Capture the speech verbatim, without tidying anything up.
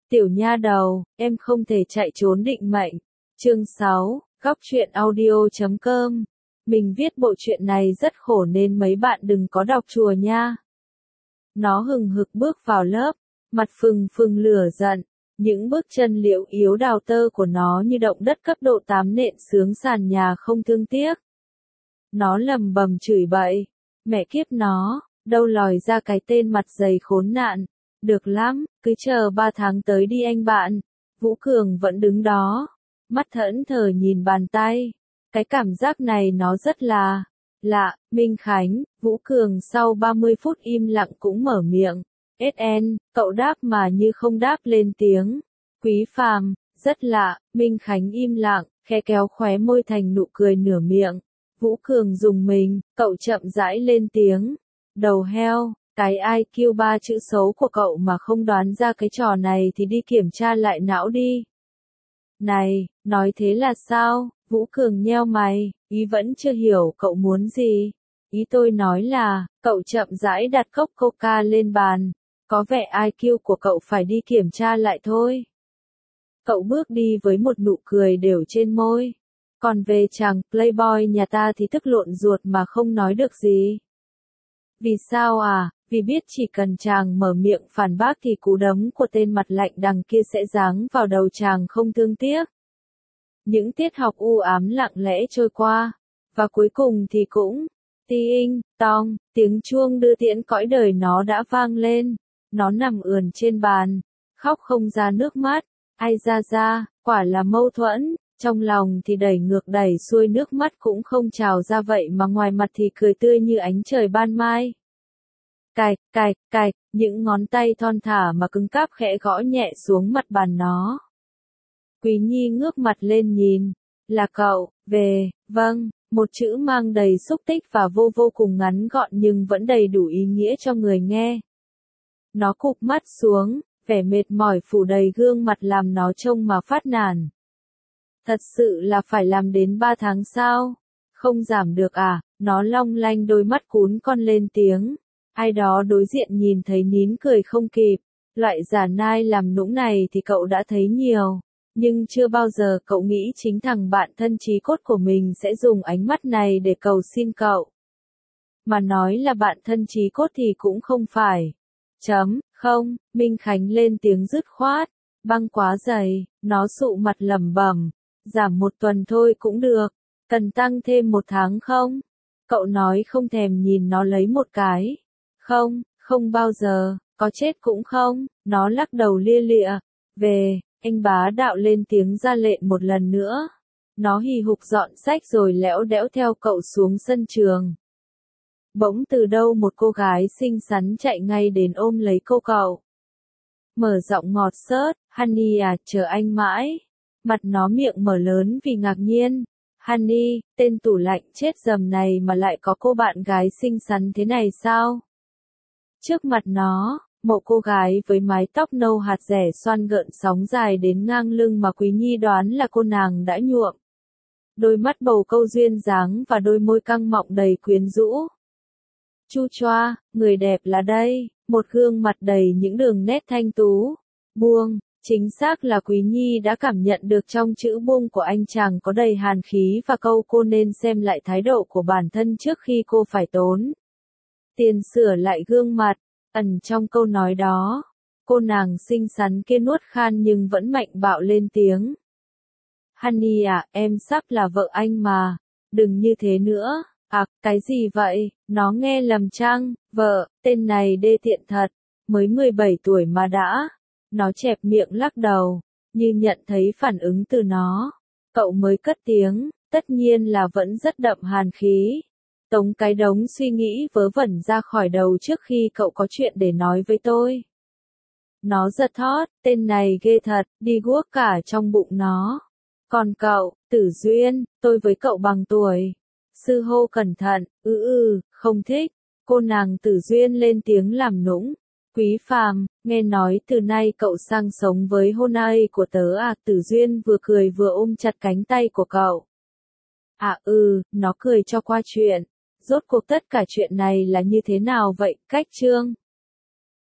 Tiểu nha đầu, em không thể chạy trốn định mệnh. Chương sáu, góc truyện audio chấm com. Mình viết bộ truyện này rất khổ nên mấy bạn đừng có đọc chùa nha. Nó hừng hực bước vào lớp, mặt phừng phừng lửa giận, những bước chân liễu yếu đào tơ của nó như động đất cấp độ tám nện sướng sàn nhà không thương tiếc. Nó lầm bầm chửi bậy, mẹ kiếp nó, đâu lòi ra cái tên mặt dày khốn nạn. Được lắm, cứ chờ ba tháng tới đi anh bạn. Vũ Cường vẫn đứng đó, mắt thẫn thờ nhìn bàn tay. Cái cảm giác này nó rất là lạ. Minh Khánh, Vũ Cường sau ba mươi phút im lặng cũng mở miệng. ét en, cậu đáp mà như không đáp lên tiếng. Quý Phàm, rất lạ. Minh Khánh im lặng, khẽ kéo khóe môi thành nụ cười nửa miệng. Vũ Cường dùng mình, cậu chậm rãi lên tiếng. Đầu heo. Cái i kiu ba chữ xấu của cậu mà không đoán ra cái trò này thì đi kiểm tra lại não đi. Này, nói thế là sao? Vũ Cường nheo mày, ý vẫn chưa hiểu cậu muốn gì. Ý tôi nói là, cậu chậm rãi đặt cốc coca lên bàn. Có vẻ i kiu của cậu phải đi kiểm tra lại thôi. Cậu bước đi với một nụ cười đều trên môi. Còn về chàng playboy nhà ta thì tức lộn ruột mà không nói được gì. Vì sao à? Vì biết chỉ cần chàng mở miệng phản bác thì cú đấm của tên mặt lạnh đằng kia sẽ giáng vào đầu chàng không thương tiếc. Những tiết học u ám lặng lẽ trôi qua, và cuối cùng thì cũng, ting, tong, tiếng chuông đưa tiễn cõi đời nó đã vang lên. Nó nằm ườn trên bàn, khóc không ra nước mắt, ai ra ra, quả là mâu thuẫn, trong lòng thì đẩy ngược đẩy xuôi nước mắt cũng không trào ra vậy mà ngoài mặt thì cười tươi như ánh trời ban mai. Cạch, cạch, cạch, những ngón tay thon thả mà cứng cáp khẽ gõ nhẹ xuống mặt bàn nó. Quý Nhi ngước mặt lên nhìn, là cậu, về, vâng, một chữ mang đầy xúc tích và vô vô cùng ngắn gọn nhưng vẫn đầy đủ ý nghĩa cho người nghe. Nó cụp mắt xuống, vẻ mệt mỏi phủ đầy gương mặt làm nó trông mà phát nản. Thật sự là phải làm đến ba tháng sao? Không giảm được à? Nó long lanh đôi mắt cún con lên tiếng. Ai đó đối diện nhìn thấy nín cười không kịp. Loại giả nai làm nũng này thì cậu đã thấy nhiều. Nhưng chưa bao giờ cậu nghĩ chính thằng bạn thân chí cốt của mình sẽ dùng ánh mắt này để cầu xin cậu. Mà nói là bạn thân chí cốt thì cũng không phải. Chấm, không, Minh Khánh lên tiếng dứt khoát. Băng quá dày, nó sụ mặt lẩm bẩm. Giảm một tuần thôi cũng được. Cần tăng thêm một tháng không? Cậu nói không thèm nhìn nó lấy một cái. Không, không bao giờ, có chết cũng không, nó lắc đầu lia lịa. Về, anh bá đạo lên tiếng ra lệnh một lần nữa. Nó hì hục dọn sách rồi lẽo đẽo theo cậu xuống sân trường. Bỗng từ đâu một cô gái xinh xắn chạy ngay đến ôm lấy cô cậu. Mở giọng ngọt xớt, Honey à, chờ anh mãi. Mặt nó miệng mở lớn vì ngạc nhiên. Honey, tên tủ lạnh chết dầm này mà lại có cô bạn gái xinh xắn thế này sao? Trước mặt nó, một cô gái với mái tóc nâu hạt rẻ xoăn gợn sóng dài đến ngang lưng mà Quý Nhi đoán là cô nàng đã nhuộm. Đôi mắt bầu câu duyên dáng và đôi môi căng mọng đầy quyến rũ. Chu choa, người đẹp là đây, một gương mặt đầy những đường nét thanh tú. Buông, chính xác là Quý Nhi đã cảm nhận được trong chữ buông của anh chàng có đầy hàn khí và câu cô nên xem lại thái độ của bản thân trước khi cô phải tốn tiền sửa lại gương mặt. Ẩn trong câu nói đó, cô nàng xinh xắn kia nuốt khan nhưng vẫn mạnh bạo lên tiếng. Honey à, em sắp là vợ anh mà, đừng như thế nữa. À, cái gì vậy, nó nghe lầm chăng? Vợ, tên này đê tiện thật, mới mười bảy tuổi mà đã. Nó chẹp miệng lắc đầu, như nhận thấy phản ứng từ nó. Cậu mới cất tiếng, tất nhiên là vẫn rất đậm hàn khí. Tống cái đống suy nghĩ vớ vẩn ra khỏi đầu trước khi cậu có chuyện để nói với tôi. Nó giật thót, tên này ghê thật, đi guốc cả trong bụng nó. Còn cậu, Tử Duyên, tôi với cậu bằng tuổi. Sư hô cẩn thận, ư ư, không thích. Cô nàng Tử Duyên lên tiếng làm nũng. Quý Phàm, nghe nói từ nay cậu sang sống với Honai của tớ à? Tử Duyên vừa cười vừa ôm chặt cánh tay của cậu. À ừ, nó cười cho qua chuyện. Rốt cuộc tất cả chuyện này là như thế nào vậy, Cách Trương?